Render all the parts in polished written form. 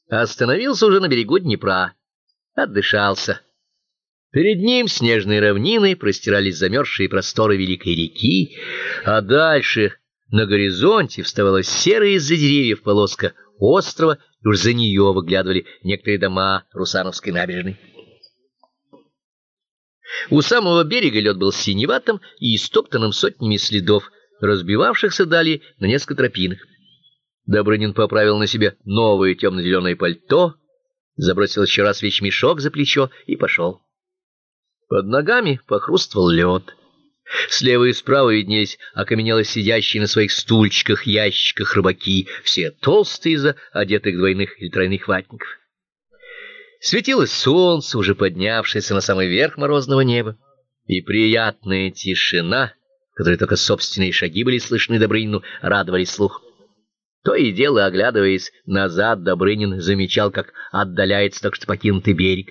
Остановился уже на берегу Днепра. Отдышался. Перед ним снежной равниной простирались замерзшие просторы великой реки, а дальше на горизонте вставала серая из-за деревьев полоска острова, и уж за нее выглядывали некоторые дома Русановской набережной. У самого берега лед был синеватым и истоптанным сотнями следов, разбивавшихся далее на несколько тропинок. Добрынин поправил на себе новое темно-зеленое пальто, забросил еще раз вещмешок за плечо и пошел. Под ногами похрустывал лед. Слева и справа виднелись окаменело сидящие на своих стульчиках, ящиках рыбаки, все толстые, одетых в двойных или тройных ватников. Светило солнце, уже поднявшееся на самый верх морозного неба, и приятная тишина, в которой только собственные шаги были слышны Добрынину, радовали слух. То и дело, оглядываясь назад, Добрынин замечал, как отдаляется только что покинутый берег.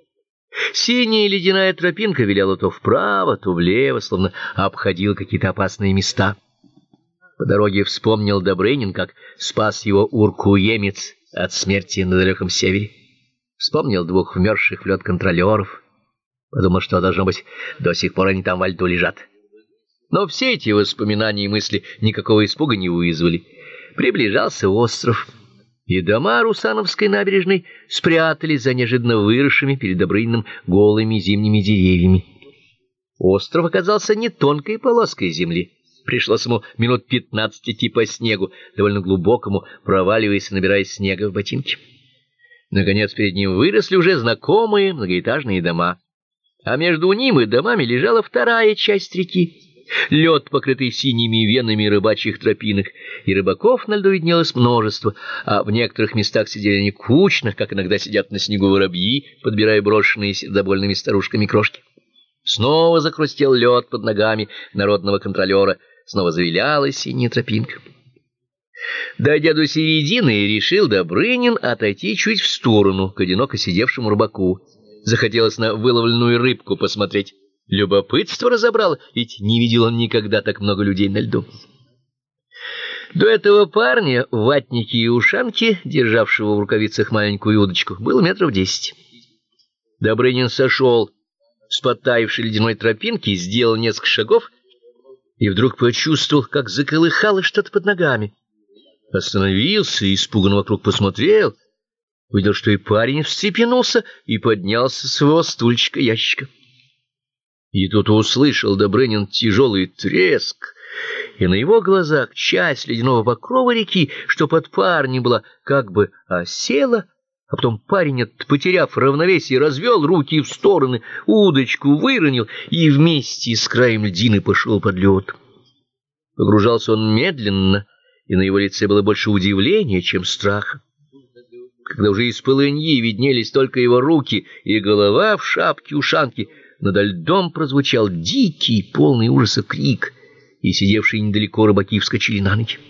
Синяя ледяная тропинка виляла то вправо, то влево, словно обходила какие-то опасные места. По дороге вспомнил Добрынин, как спас его уркуемец от смерти на далеком севере. Вспомнил двух вмерзших в лед контролеров. Подумал, что, должно быть, до сих пор они там во льду лежат. Но все эти воспоминания и мысли никакого испуга не вызвали. Приближался остров, и дома Русановской набережной спрятались за неожиданно выросшими перед Добрыниным голыми зимними деревьями. Остров оказался не тонкой полоской земли. Пришлось ему минут 15 идти по снегу, довольно глубокому, проваливаясь и набирая снега в ботинки. Наконец перед ним выросли уже знакомые многоэтажные дома, а между ним и домами лежала вторая часть реки. Лед, покрытый синими венами рыбачьих тропинок, и рыбаков на льду виднелось множество, а в некоторых местах сидели они кучно, как иногда сидят на снегу воробьи, подбирая брошенные сердобольными старушками крошки. Снова захрустел лед под ногами народного контролера, снова завиляла синяя тропинка. Дойдя до середины, решил Добрынин отойти чуть в сторону к одиноко сидевшему рыбаку. Захотелось на выловленную рыбку посмотреть. Любопытство разобрало, ведь не видел он никогда так много людей на льду. До этого парня в ватнике и ушанке, державшего в рукавицах маленькую удочку, было 10 метров. Добрынин сошел с подтаявшей ледяной тропинки, сделал несколько шагов и вдруг почувствовал, как заколыхалось что-то под ногами. Остановился и испуганно вокруг посмотрел, увидел, что и парень встрепенулся и поднялся с своего стульчика-ящика. И тут услышал Добрынин тяжелый треск, и на его глазах часть ледяного покрова реки, что под парнем была, как бы осела, а потом парень, потеряв равновесие, развел руки в стороны, удочку выронил и вместе с краем льдины пошел под лед. Погружался он медленно, и на его лице было больше удивления, чем страха. Когда уже из полыньи виднелись только его руки и голова в шапке-ушанке, над льдом прозвучал дикий, полный ужаса крик, и сидевшие недалеко рыбаки вскочили на ноги.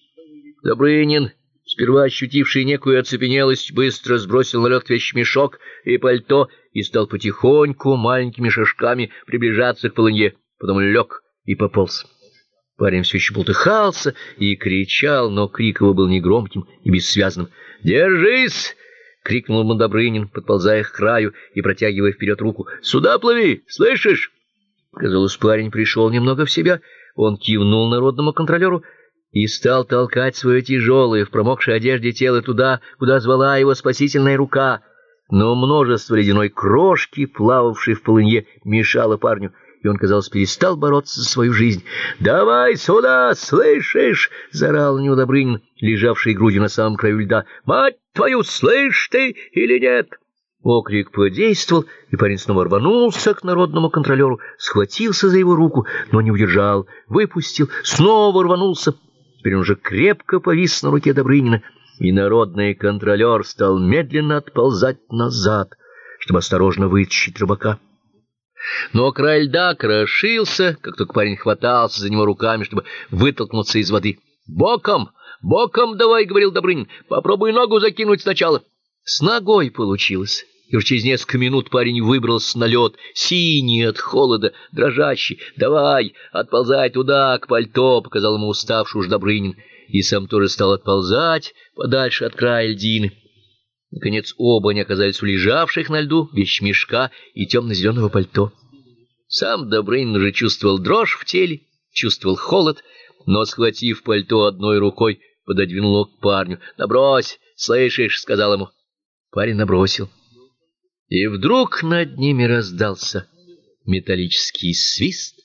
Добрынин, сперва ощутивший некую оцепенелость, быстро сбросил на лед вещмешок и пальто и стал потихоньку, маленькими шажками приближаться к полынье, потом лег и пополз. Парень все еще бултыхался и кричал, но крик его был негромким и бессвязным. «Держись!» — крикнул ему Добрынин, подползая к краю и протягивая вперед руку. «Сюда плыви! Слышишь?» Казалось, парень пришел немного в себя. Он кивнул народному контролеру и стал толкать свое тяжелое в промокшей одежде тело туда, куда звала его спасительная рука. Но множество ледяной крошки, плававшей в полынье, мешало парню, и он, казалось, перестал бороться за свою жизнь. «Давай сюда, слышишь?» — заорал на него Добрынин, лежавший грудью на самом краю льда. «Мать твою, слышь ты или нет?» Окрик подействовал, и парень снова рванулся к народному контролеру, схватился за его руку, но не удержал, выпустил, снова рванулся. Теперь он уже крепко повис на руке Добрынина, и народный контролер стал медленно отползать назад, чтобы осторожно вытащить рыбака. Но край льда крошился, как только парень хватался за него руками, чтобы вытолкнуться из воды. «Боком! Боком давай!» — говорил Добрынин. «Попробуй ногу закинуть сначала». С ногой получилось, и уж через несколько минут парень выбрался на лед, синий от холода, дрожащий. «Давай, отползай туда, к пальто!» — показал ему уставший уж Добрынин, и сам тоже стал отползать подальше от края льдины. Наконец оба они оказались у лежавших на льду вещмешка и темно-зеленого пальто. Сам Добрынин уже чувствовал дрожь в теле, чувствовал холод, но, схватив пальто одной рукой, пододвинул его к парню. «Набрось, слышишь?» — сказал ему. Парень набросил. И вдруг над ними раздался металлический свист,